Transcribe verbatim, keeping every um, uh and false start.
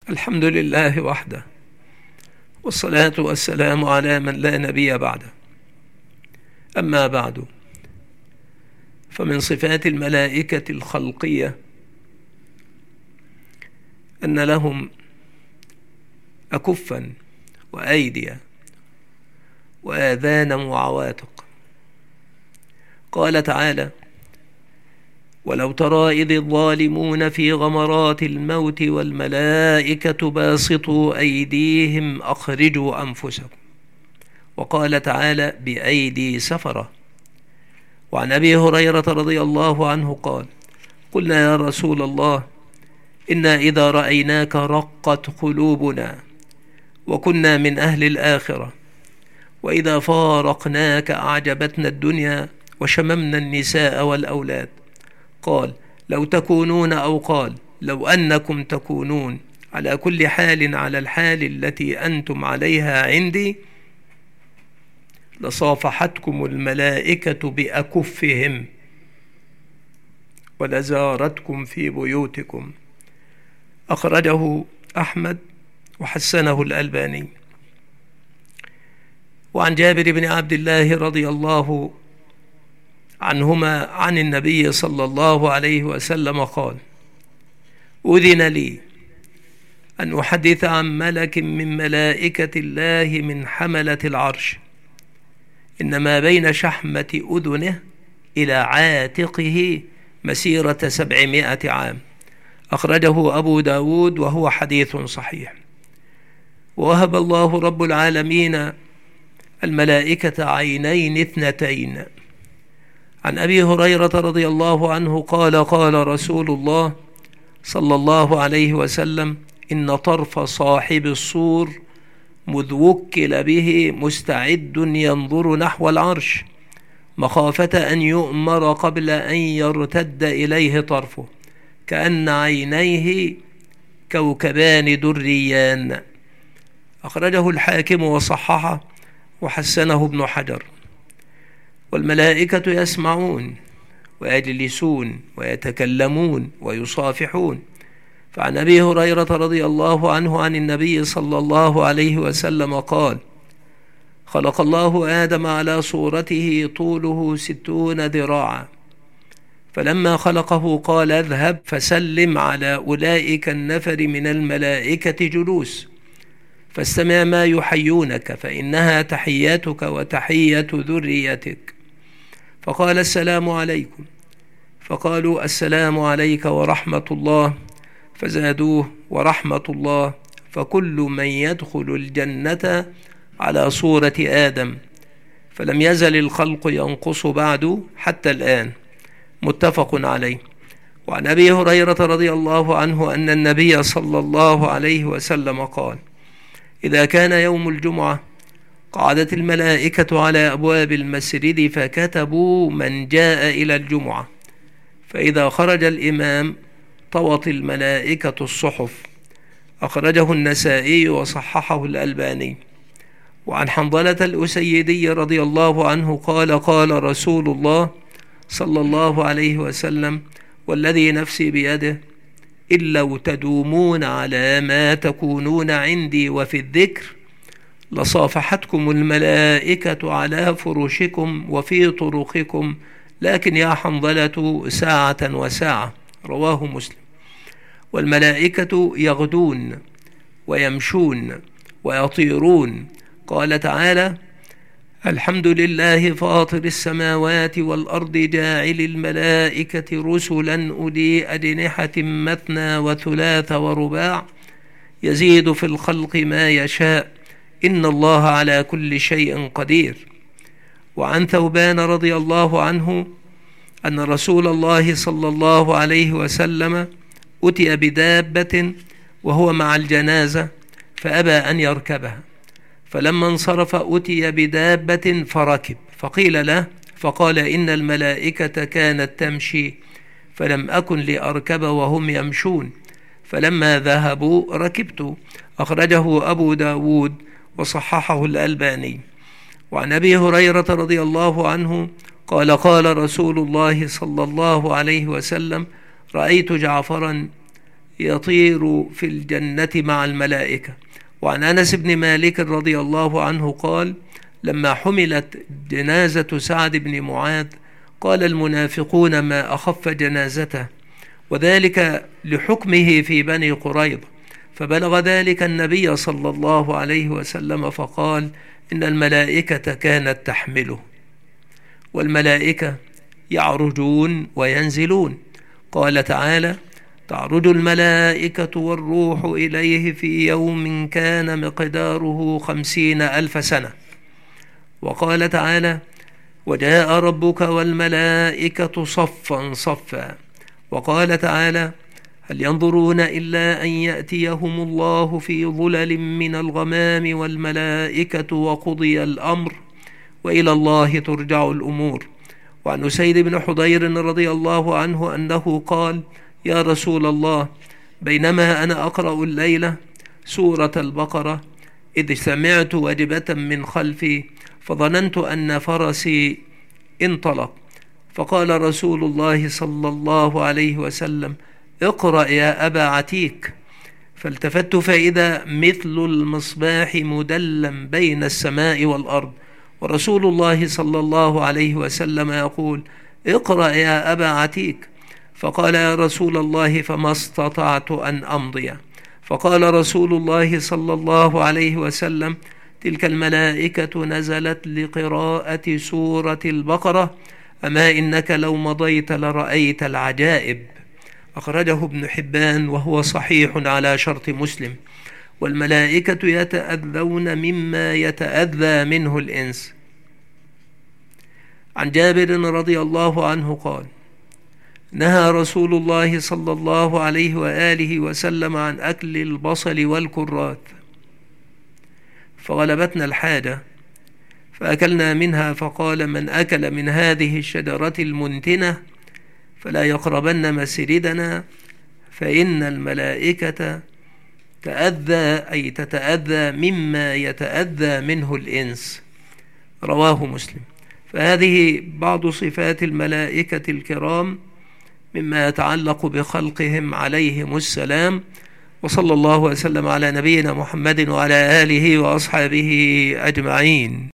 الحمد لله وحده، والصلاة والسلام على من لا نبي بعده. أما بعد، فمن صفات الملائكة الخلقية أن لهم أكفا وأيديا وآذانا وعواتق. قال تعالى: ولو ترى إذ الظالمون في غمرات الموت والملائكة باسطوا أيديهم أخرجوا أنفسكم. وقال تعالى: بأيدي سفرة. وعن أبي هريرة رضي الله عنه قال: قلنا يا رسول الله، إنا إذا رأيناك رقت قلوبنا وكنا من أهل الآخرة، وإذا فارقناك أعجبتنا الدنيا وشممنا النساء والأولاد. قال: لو تكونون، أو قال: لو أنكم تكونون على كل حال على الحال التي أنتم عليها عندي لصافحتكم الملائكة بأكفهم ولزارتكم في بيوتكم. أخرجه أحمد وحسنه الألباني. وعن جابر بن عبد الله رضي الله عنهما عن النبي صلى الله عليه وسلم قال: أذن لي أن أحدث عن ملك من ملائكة الله من حملة العرش، إن ما بين شحمة أذنه إلى عاتقه مسيرة سبعمائة عام. أخرجه أبو داود وهو حديث صحيح. ووهب الله رب العالمين الملائكة عينين اثنتين. عن أبي هريرة رضي الله عنه قال: قال رسول الله صلى الله عليه وسلم: إن طرف صاحب الصور مذ وكل به مستعد ينظر نحو العرش مخافة أن يؤمر قبل أن يرتد إليه طرفه، كأن عينيه كوكبان دريان. أخرجه الحاكم وصححه وحسنه ابن حجر. والملائكة يسمعون ويجلسون ويتكلمون ويصافحون. فعن أبي هريرة رضي الله عنه عن النبي صلى الله عليه وسلم قال: خلق الله آدم على صورته طوله ستون ذراعا، فلما خلقه قال: اذهب فسلم على أولئك النفر من الملائكة جلوس، فاستمع ما يحيونك، فإنها تحياتك وتحية ذريتك. فقال: السلام عليكم. فقالوا: السلام عليك ورحمة الله. فزادوه: ورحمة الله. فكل من يدخل الجنة على صورة آدم، فلم يزل الخلق ينقص بعد حتى الآن. متفق عليه. وعن أبي هريرة رضي الله عنه أن النبي صلى الله عليه وسلم قال: إذا كان يوم الجمعة قعدت الملائكة على أبواب المسجد فكتبوا من جاء إلى الجمعة، فإذا خرج الإمام طوت الملائكة الصحف. أخرجه النسائي وصححه الألباني. وعن حنظلة الأسيدي رضي الله عنه قال: قال رسول الله صلى الله عليه وسلم: والذي نفسي بيده، إن لو تدومون على ما تكونون عندي وفي الذكر لصافحتكم الملائكة على فرشكم وفي طرقكم، لكن يا حنظلة ساعة وساعة. رواه مسلم. والملائكة يغدون ويمشون ويطيرون. قال تعالى: الحمد لله فاطر السماوات والأرض جاعل الملائكة رسلا أولي أجنحة مثنى وثلاث ورباع يزيد في الخلق ما يشاء إن الله على كل شيء قدير. وعن ثوبان رضي الله عنه أن رسول الله صلى الله عليه وسلم أتي بدابة وهو مع الجنازة فأبى أن يركبها، فلما انصرف أتي بدابة فركب، فقيل له فقال: إن الملائكة كانت تمشي فلم أكن لأركب وهم يمشون، فلما ذهبوا ركبت. أخرجه أبو داود وصححه الألباني. وعن أبي هريرة رضي الله عنه قال: قال رسول الله صلى الله عليه وسلم: رأيت جعفرا يطير في الجنة مع الملائكة. وعن أنس بن مالك رضي الله عنه قال: لما حملت جنازة سعد بن معاذ قال المنافقون ما أخف جنازته، وذلك لحكمه في بني قريظة، فبلغ ذلك النبي صلى الله عليه وسلم فقال: إن الملائكة كانت تحمله. والملائكة يعرجون وينزلون، قال تعالى: تعرج الملائكة والروح إليه في يوم كان مقداره خمسين ألف سنة. وقال تعالى: وجاء ربك والملائكة صفا صفا. وقال تعالى: هل ينظرون إلا أن يأتيهم الله في ظلل من الغمام والملائكة وقضي الأمر وإلى الله ترجع الأمور. وعن أسيد بن حضير رضي الله عنه أنه قال: يا رسول الله، بينما أنا أقرأ الليلة سورة البقرة إذ سمعت وجبة من خلفي فظننت أن فرسي انطلق، فقال رسول الله صلى الله عليه وسلم: اقرأ يا أبا عتيك. فالتفت فإذا مثل المصباح مدلم بين السماء والأرض، ورسول الله صلى الله عليه وسلم يقول: اقرأ يا أبا عتيك. فقال: يا رسول الله، فما استطعت أن أمضي. فقال رسول الله صلى الله عليه وسلم: تلك الملائكة نزلت لقراءة سورة البقرة، أما إنك لو مضيت لرأيت العجائب. أخرجه ابن حبان وهو صحيح على شرط مسلم. والملائكة يتأذون مما يتأذى منه الإنس. عن جابر رضي الله عنه قال: نهى رسول الله صلى الله عليه وآله وسلم عن أكل البصل والكرات، فغلبتنا الحاجة فأكلنا منها، فقال: من أكل من هذه الشجرة المنتنة فلا يقربن مسجدنا، فإن الملائكة تأذى أي تتأذى مما يتأذى منه الإنس. رواه مسلم. فهذه بعض صفات الملائكة الكرام مما يتعلق بخلقهم عليهم السلام. وصلى الله وسلم على نبينا محمد وعلى آله وأصحابه أجمعين.